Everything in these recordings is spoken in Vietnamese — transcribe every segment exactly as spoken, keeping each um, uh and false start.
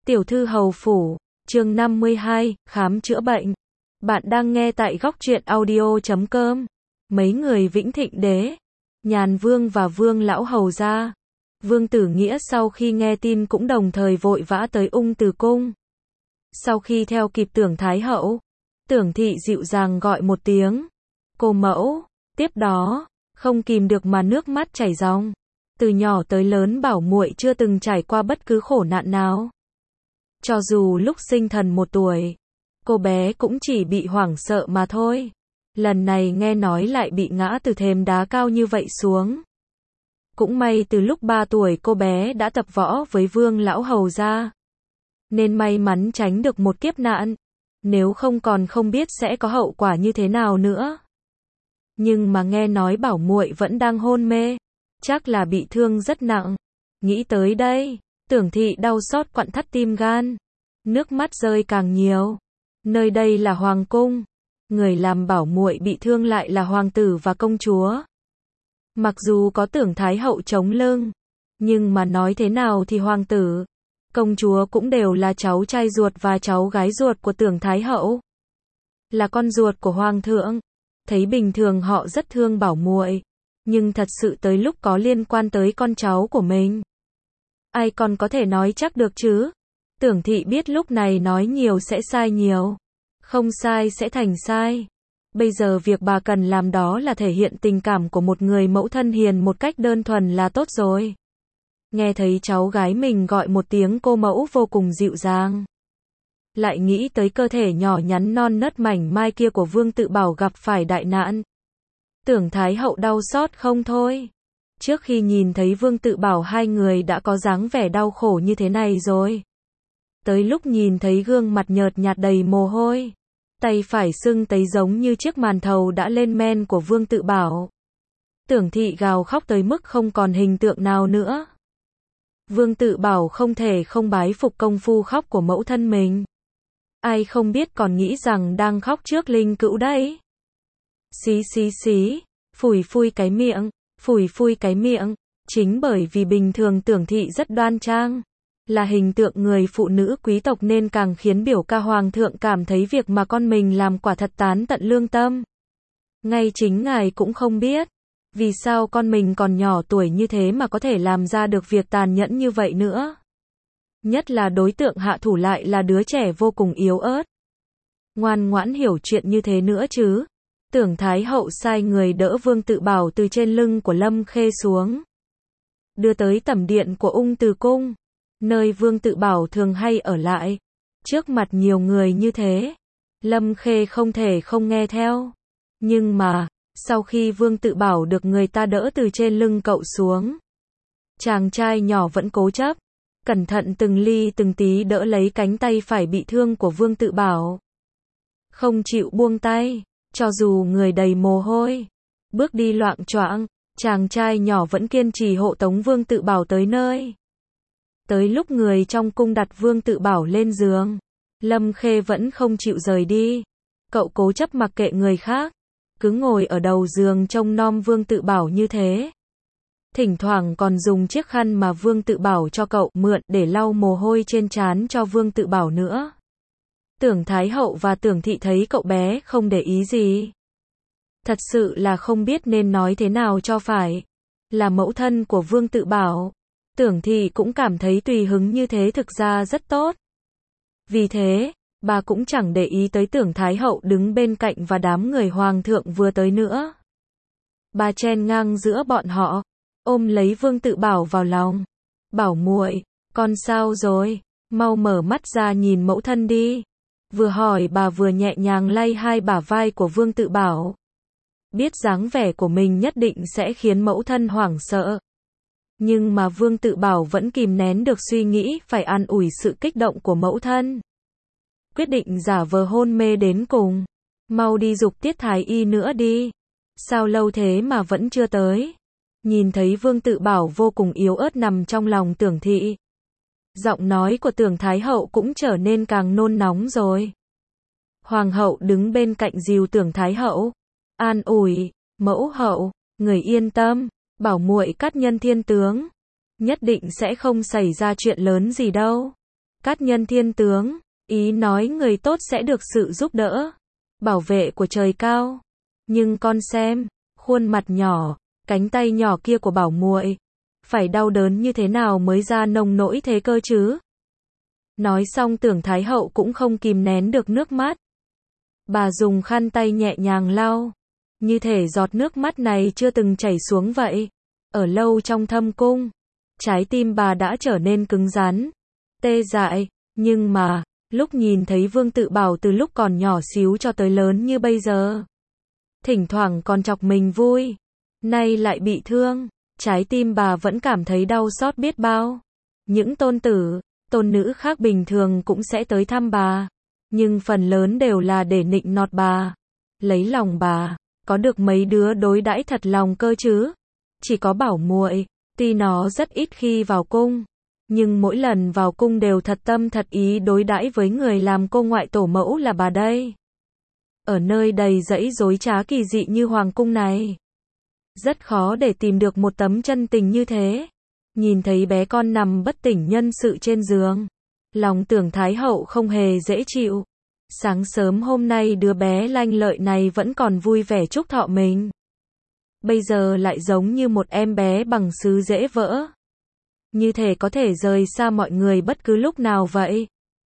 Tiểu thư hầu phủ, chương năm mươi hai, khám chữa bệnh. Bạn đang nghe tại góc truyện audio chấm com. Mấy người Vĩnh Thịnh đế, Nhàn Vương và Vương lão hầu gia. Vương Tử Nghĩa sau khi nghe tin cũng đồng thời vội vã tới Ung Từ cung. Sau khi theo kịp Tưởng Thái hậu, Tưởng thị dịu dàng gọi một tiếng, "Cô mẫu." Tiếp đó, không kìm được mà nước mắt chảy ròng. Từ nhỏ tới lớn bảo muội chưa từng trải qua bất cứ khổ nạn nào. Cho dù lúc sinh thần một tuổi, cô bé cũng chỉ bị hoảng sợ mà thôi. Lần này nghe nói lại bị ngã từ thềm đá cao như vậy xuống. Cũng may từ lúc ba tuổi cô bé đã tập võ với Vương lão hầu gia, nên may mắn tránh được một kiếp nạn. Nếu không còn không biết sẽ có hậu quả như thế nào nữa. Nhưng mà nghe nói bảo muội vẫn đang hôn mê, chắc là bị thương rất nặng. Nghĩ tới đây, Tưởng thị đau xót quặn thắt tim gan, nước mắt rơi càng nhiều. Nơi đây là hoàng cung, người làm bảo muội bị thương lại là hoàng tử và công chúa. Mặc dù có Tưởng Thái hậu chống lưng, nhưng mà nói thế nào thì hoàng tử, công chúa cũng đều là cháu trai ruột và cháu gái ruột của Tưởng Thái hậu, là con ruột của hoàng thượng. Thấy bình thường họ rất thương bảo muội, nhưng thật sự tới lúc có liên quan tới con cháu của mình, ai còn có thể nói chắc được chứ. Tưởng thị biết lúc này nói nhiều sẽ sai nhiều, không sai sẽ thành sai. Bây giờ việc bà cần làm đó là thể hiện tình cảm của một người mẫu thân hiền một cách đơn thuần là tốt rồi. Nghe thấy cháu gái mình gọi một tiếng cô mẫu vô cùng dịu dàng. Lại nghĩ tới cơ thể nhỏ nhắn non nớt mảnh mai kia của Vương Tự Bảo gặp phải đại nạn, Tưởng Thái hậu đau xót không thôi. Trước khi nhìn thấy Vương Tự Bảo hai người đã có dáng vẻ đau khổ như thế này rồi. Tới lúc nhìn thấy gương mặt nhợt nhạt đầy mồ hôi, tay phải sưng tấy giống như chiếc màn thầu đã lên men của Vương Tự Bảo, Tưởng thị gào khóc tới mức không còn hình tượng nào nữa. Vương Tự Bảo không thể không bái phục công phu khóc của mẫu thân mình. Ai không biết còn nghĩ rằng đang khóc trước linh cữu đấy. Xí xí xí, phủi phui cái miệng, phủi phui cái miệng. Chính bởi vì bình thường Tưởng thị rất đoan trang, là hình tượng người phụ nữ quý tộc nên càng khiến biểu ca hoàng thượng cảm thấy việc mà con mình làm quả thật tán tận lương tâm. Ngay chính ngài cũng không biết, vì sao con mình còn nhỏ tuổi như thế mà có thể làm ra được việc tàn nhẫn như vậy nữa. Nhất là đối tượng hạ thủ lại là đứa trẻ vô cùng yếu ớt. Ngoan ngoãn hiểu chuyện như thế nữa chứ. Tưởng Thái hậu sai người đỡ Vương Tự Bảo từ trên lưng của Lâm Khê xuống, đưa tới tẩm điện của Ung Từ cung, nơi Vương Tự Bảo thường hay ở lại. Trước mặt nhiều người như thế, Lâm Khê không thể không nghe theo. Nhưng mà, sau khi Vương Tự Bảo được người ta đỡ từ trên lưng cậu xuống, chàng trai nhỏ vẫn cố chấp, cẩn thận từng ly từng tí đỡ lấy cánh tay phải bị thương của Vương Tự Bảo, không chịu buông tay. Cho dù người đầy mồ hôi, bước đi loạng choạng, chàng trai nhỏ vẫn kiên trì hộ tống Vương Tự Bảo tới nơi. Tới lúc người trong cung đặt Vương Tự Bảo lên giường, Lâm Khê vẫn không chịu rời đi. Cậu cố chấp mặc kệ người khác, cứ ngồi ở đầu giường trông nom Vương Tự Bảo như thế. Thỉnh thoảng còn dùng chiếc khăn mà Vương Tự Bảo cho cậu mượn để lau mồ hôi trên trán cho Vương Tự Bảo nữa. Tưởng Thái hậu và Tưởng thị thấy cậu bé không để ý gì, thật sự là không biết nên nói thế nào cho phải. Là mẫu thân của Vương Tự Bảo, Tưởng thị cũng cảm thấy tùy hứng như thế thực ra rất tốt. Vì thế, bà cũng chẳng để ý tới Tưởng Thái hậu đứng bên cạnh và đám người hoàng thượng vừa tới nữa. Bà chen ngang giữa bọn họ, ôm lấy Vương Tự Bảo vào lòng. "Bảo muội, con sao rồi? Mau mở mắt ra nhìn mẫu thân đi." Vừa hỏi bà vừa nhẹ nhàng lay hai bả vai của Vương Tự Bảo. Biết dáng vẻ của mình nhất định sẽ khiến mẫu thân hoảng sợ. Nhưng mà Vương Tự Bảo vẫn kìm nén được suy nghĩ phải an ủi sự kích động của mẫu thân. Quyết định giả vờ hôn mê đến cùng. "Mau đi giục Tiết thái y nữa đi. Sao lâu thế mà vẫn chưa tới?" Nhìn thấy Vương Tự Bảo vô cùng yếu ớt nằm trong lòng Tưởng thị, giọng nói của Tưởng Thái hậu cũng trở nên càng nôn nóng rồi. Hoàng hậu đứng bên cạnh dìu Tưởng Thái hậu, an ủi, "Mẫu hậu, người yên tâm, bảo muội cát nhân thiên tướng, nhất định sẽ không xảy ra chuyện lớn gì đâu." Cát nhân thiên tướng, ý nói người tốt sẽ được sự giúp đỡ, bảo vệ của trời cao. Nhưng con xem, khuôn mặt nhỏ, cánh tay nhỏ kia của bảo muội, phải đau đớn như thế nào mới ra nông nỗi thế cơ chứ? Nói xong Tưởng Thái Hậu cũng không kìm nén được nước mắt. Bà dùng khăn tay nhẹ nhàng lau, như thể giọt nước mắt này chưa từng chảy xuống vậy. Ở lâu trong thâm cung, trái tim bà đã trở nên cứng rắn, tê dại, nhưng mà, lúc nhìn thấy Vương Tự Bảo từ lúc còn nhỏ xíu cho tới lớn như bây giờ, thỉnh thoảng còn chọc mình vui, nay lại bị thương, trái tim bà vẫn cảm thấy đau xót biết bao. Những tôn tử, tôn nữ khác bình thường cũng sẽ tới thăm bà, nhưng phần lớn đều là để nịnh nọt bà, lấy lòng bà, có được mấy đứa đối đãi thật lòng cơ chứ. Chỉ có Bảo muội, tuy nó rất ít khi vào cung, nhưng mỗi lần vào cung đều thật tâm thật ý đối đãi với người làm cô ngoại tổ mẫu là bà đây. Ở nơi đầy rẫy rối trá kỳ dị như hoàng cung này, rất khó để tìm được một tấm chân tình như thế. Nhìn thấy bé con nằm bất tỉnh nhân sự trên giường, lòng Tưởng Thái Hậu không hề dễ chịu. Sáng sớm hôm nay đứa bé lanh lợi này vẫn còn vui vẻ chúc thọ mình, bây giờ lại giống như một em bé bằng sứ dễ vỡ, như thể có thể rời xa mọi người bất cứ lúc nào vậy.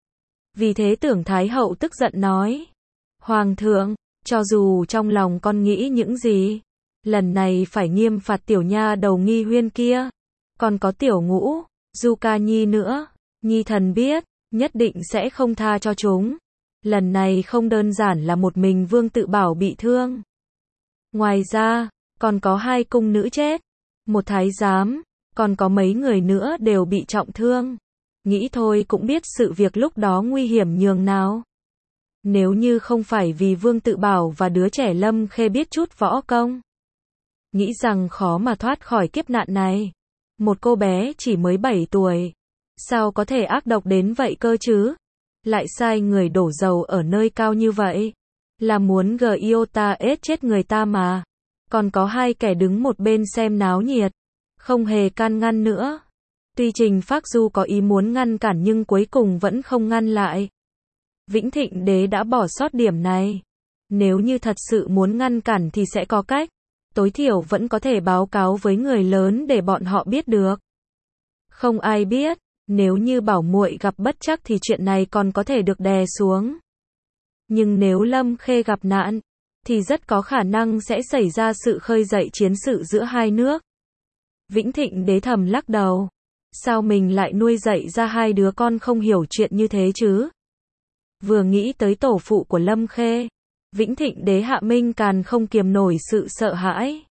Vì thế Tưởng Thái Hậu tức giận nói: Hoàng thượng, cho dù trong lòng con nghĩ những gì, lần này phải nghiêm phạt tiểu nha đầu Nghi Huyên kia, còn có tiểu Ngũ, Du Ca Nhi nữa, Nhi thần biết, nhất định sẽ không tha cho chúng. Lần này không đơn giản là một mình Vương Tự Bảo bị thương. Ngoài ra, còn có hai cung nữ chết, một thái giám, còn có mấy người nữa đều bị trọng thương. Nghĩ thôi cũng biết sự việc lúc đó nguy hiểm nhường nào. Nếu như không phải vì Vương Tự Bảo và đứa trẻ Lâm Khê biết chút võ công, nghĩ rằng khó mà thoát khỏi kiếp nạn này. Một cô bé chỉ mới bảy tuổi, sao có thể ác độc đến vậy cơ chứ? Lại sai người đổ dầu ở nơi cao như vậy, là muốn Giota ết chết người ta mà. Còn có hai kẻ đứng một bên xem náo nhiệt, không hề can ngăn nữa. Tuy Trình Phác Du có ý muốn ngăn cản nhưng cuối cùng vẫn không ngăn lại. Vĩnh Thịnh Đế đã bỏ sót điểm này. Nếu như thật sự muốn ngăn cản thì sẽ có cách. Tối thiểu vẫn có thể báo cáo với người lớn để bọn họ biết được. Không ai biết, nếu như Bảo muội gặp bất trắc thì chuyện này còn có thể được đè xuống. Nhưng nếu Lâm Khê gặp nạn, thì rất có khả năng sẽ xảy ra sự khơi dậy chiến sự giữa hai nước. Vĩnh Thịnh Đế thầm lắc đầu. Sao mình lại nuôi dạy ra hai đứa con không hiểu chuyện như thế chứ? Vừa nghĩ tới tổ phụ của Lâm Khê, Vĩnh Thịnh Đế Hạ Minh Càn không kiềm nổi sự sợ hãi.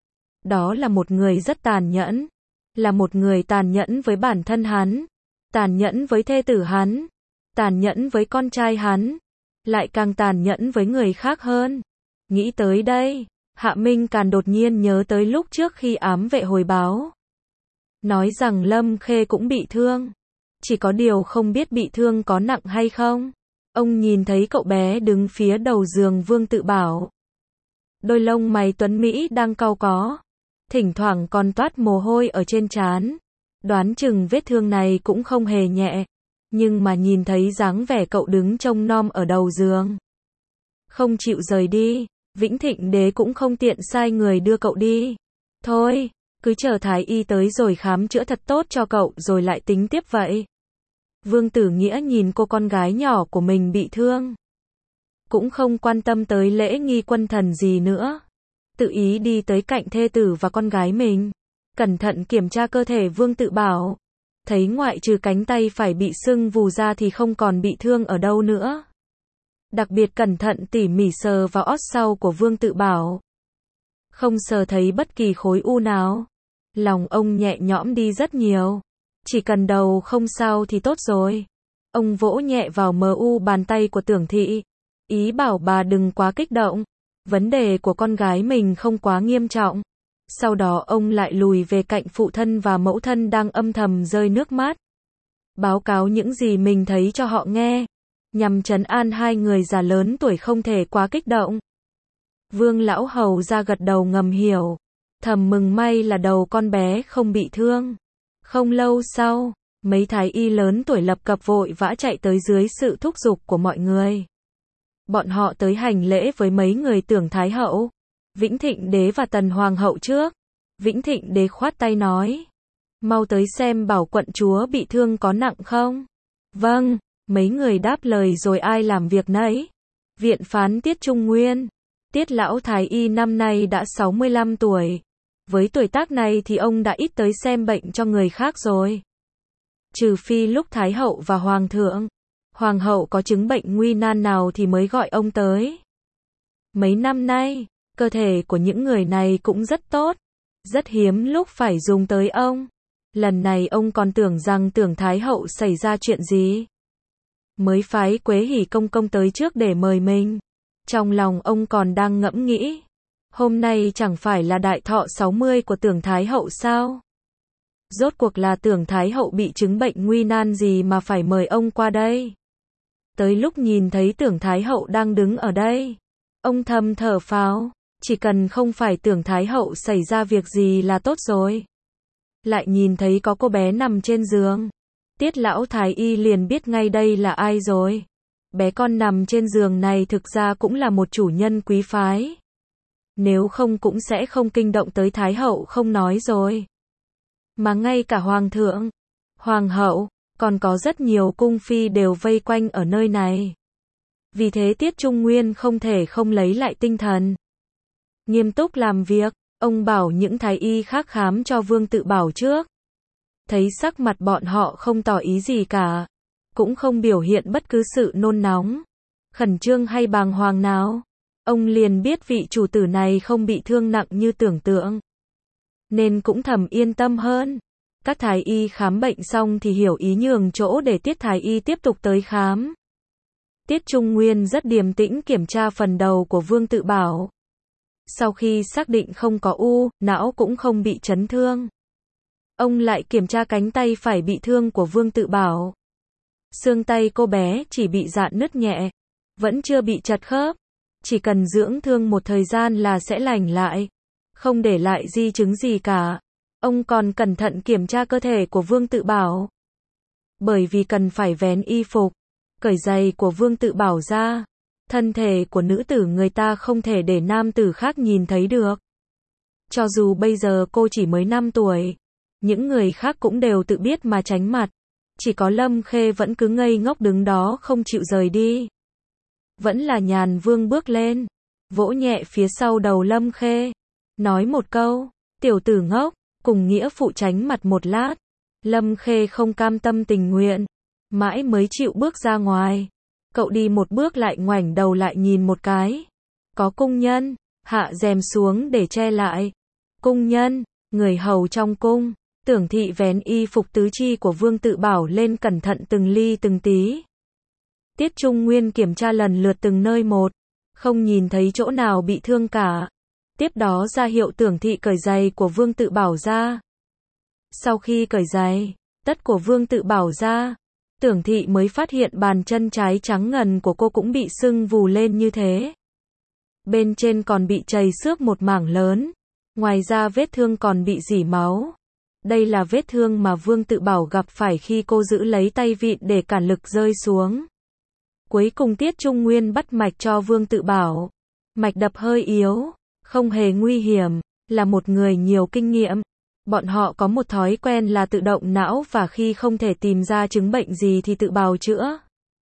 Đó là một người rất tàn nhẫn, là một người tàn nhẫn với bản thân hắn, tàn nhẫn với thê tử hắn, tàn nhẫn với con trai hắn, lại càng tàn nhẫn với người khác hơn. Nghĩ tới đây, Hạ Minh Càn đột nhiên nhớ tới lúc trước khi ám vệ hồi báo, nói rằng Lâm Khê cũng bị thương, chỉ có điều không biết bị thương có nặng hay không. Ông nhìn thấy cậu bé đứng phía đầu giường Vương Tự Bảo, đôi lông mày tuấn mỹ đang cau có, thỉnh thoảng còn toát mồ hôi ở trên trán, đoán chừng vết thương này cũng không hề nhẹ. Nhưng mà nhìn thấy dáng vẻ cậu đứng trông nom ở đầu giường, không chịu rời đi, Vĩnh Thịnh Đế cũng không tiện sai người đưa cậu đi. Thôi, cứ chờ thái y tới rồi khám chữa thật tốt cho cậu rồi lại tính tiếp vậy. Vương Tử Nghĩa nhìn cô con gái nhỏ của mình bị thương, cũng không quan tâm tới lễ nghi quân thần gì nữa, tự ý đi tới cạnh thê tử và con gái mình, cẩn thận kiểm tra cơ thể Vương Tự Bảo, thấy ngoại trừ cánh tay phải bị sưng vù ra thì không còn bị thương ở đâu nữa. Đặc biệt cẩn thận tỉ mỉ sờ vào ót sau của Vương Tự Bảo, không sờ thấy bất kỳ khối u nào. Lòng ông nhẹ nhõm đi rất nhiều, chỉ cần đầu không sao thì tốt rồi. Ông vỗ nhẹ vào mờ u bàn tay của Tưởng Thị, ý bảo bà đừng quá kích động, vấn đề của con gái mình không quá nghiêm trọng. Sau đó ông lại lùi về cạnh phụ thân và mẫu thân đang âm thầm rơi nước mắt, báo cáo những gì mình thấy cho họ nghe, nhằm trấn an hai người già lớn tuổi không thể quá kích động. Vương lão hầu ra gật đầu ngầm hiểu, thầm mừng may là đầu con bé không bị thương. Không lâu sau, Mấy thái y lớn tuổi lập cập vội vã chạy tới dưới sự thúc giục của mọi người. Bọn họ tới hành lễ với mấy người Tưởng Thái Hậu, Vĩnh Thịnh Đế và Tần Hoàng Hậu trước. Vĩnh Thịnh Đế khoát tay nói, mau tới xem bảo quận chúa bị thương có nặng không? Vâng, mấy người đáp lời rồi ai làm việc nấy. Viện phán Tiết Trung Nguyên. Tiết lão thái y năm nay đã sáu mươi lăm tuổi. Với tuổi tác này thì ông đã ít tới xem bệnh cho người khác rồi. Trừ phi lúc Thái hậu và Hoàng thượng, Hoàng hậu có chứng bệnh nguy nan nào thì mới gọi ông tới. Mấy năm nay, cơ thể của những người này cũng rất tốt. Rất hiếm lúc phải dùng tới ông. Lần này ông còn tưởng rằng Tưởng Thái hậu xảy ra chuyện gì. Mới phái Quế Hỉ công công tới trước để mời mình. Trong lòng ông còn đang ngẫm nghĩ. Hôm nay chẳng phải là đại thọ sáu mươi của Tưởng Thái hậu sao? Rốt cuộc là Tưởng Thái hậu bị chứng bệnh nguy nan gì mà phải mời ông qua đây? Tới lúc nhìn thấy Tưởng Thái hậu đang đứng ở đây, ông thầm thở phào, chỉ cần không phải Tưởng Thái hậu xảy ra việc gì là tốt rồi. Lại nhìn thấy có cô bé nằm trên giường, Tiết lão thái y liền biết ngay đây là ai rồi. Bé con nằm trên giường này thực ra cũng là một chủ nhân quý phái. Nếu không cũng sẽ không kinh động tới Thái hậu không nói rồi. Mà ngay cả Hoàng thượng, Hoàng hậu, còn có rất nhiều cung phi đều vây quanh ở nơi này. Vì thế Tiết Trung Nguyên không thể không lấy lại tinh thần. Nghiêm túc làm việc, ông bảo những thái y khác khám cho Vương Tự Bảo trước. Thấy sắc mặt bọn họ không tỏ ý gì cả, cũng không biểu hiện bất cứ sự nôn nóng, khẩn trương hay bàng hoàng nào. Ông liền biết vị chủ tử này không bị thương nặng như tưởng tượng, nên cũng thầm yên tâm hơn. Các thái y khám bệnh xong thì hiểu ý nhường chỗ để Tiết thái y tiếp tục tới khám. Tiết Trung Nguyên rất điềm tĩnh kiểm tra phần đầu của Vương Tự Bảo. Sau khi xác định không có u, não cũng không bị chấn thương, ông lại kiểm tra cánh tay phải bị thương của Vương Tự Bảo. Xương tay cô bé chỉ bị rạn nứt nhẹ, vẫn chưa bị chật khớp. Chỉ cần dưỡng thương một thời gian là sẽ lành lại, không để lại di chứng gì cả. Ông còn cẩn thận kiểm tra cơ thể của Vương Tự Bảo. Bởi vì cần phải vén y phục, cởi giày của Vương Tự Bảo ra. Thân thể của nữ tử người ta không thể để nam tử khác nhìn thấy được. Cho dù bây giờ cô chỉ mới năm tuổi, những người khác cũng đều tự biết mà tránh mặt. Chỉ có Lâm Khê vẫn cứ ngây ngốc đứng đó không chịu rời đi. Vẫn là Nhàn Vương bước lên, vỗ nhẹ phía sau đầu Lâm Khê, nói một câu, tiểu tử ngốc, cùng nghĩa phụ tránh mặt một lát. Lâm Khê không cam tâm tình nguyện, mãi mới chịu bước ra ngoài. Cậu đi một bước lại ngoảnh đầu lại nhìn một cái. Có cung nhân, hạ rèm xuống để che lại. Cung nhân, người hầu trong cung, Tưởng thị vén y phục tứ chi của Vương Tự Bảo lên cẩn thận từng ly từng tí. Tiết Trung Nguyên kiểm tra lần lượt từng nơi một, không nhìn thấy chỗ nào bị thương cả. Tiếp đó ra hiệu Tưởng thị cởi giày của Vương Tự Bảo ra. Sau khi cởi giày, tất của Vương Tự Bảo ra, Tưởng thị mới phát hiện bàn chân trái trắng ngần của cô cũng bị sưng vù lên như thế. Bên trên còn bị chày xước một mảng lớn, ngoài ra vết thương còn bị rỉ máu. Đây là vết thương mà Vương Tự Bảo gặp phải khi cô giữ lấy tay vịn để cản lực rơi xuống. Cuối cùng Tiết Trung Nguyên bắt mạch cho Vương Tự Bảo. Mạch đập hơi yếu, không hề nguy hiểm, là một người nhiều kinh nghiệm. Bọn họ có một thói quen là tự động não và khi không thể tìm ra chứng bệnh gì thì tự bào chữa.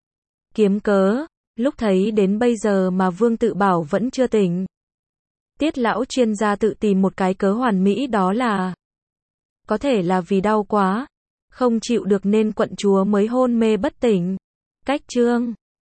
Kiếm cớ, lúc thấy đến bây giờ mà Vương Tự Bảo vẫn chưa tỉnh. Tiết lão chuyên gia tự tìm một cái cớ hoàn mỹ, đó là có thể là vì đau quá, không chịu được nên quận chúa mới hôn mê bất tỉnh. Cách chương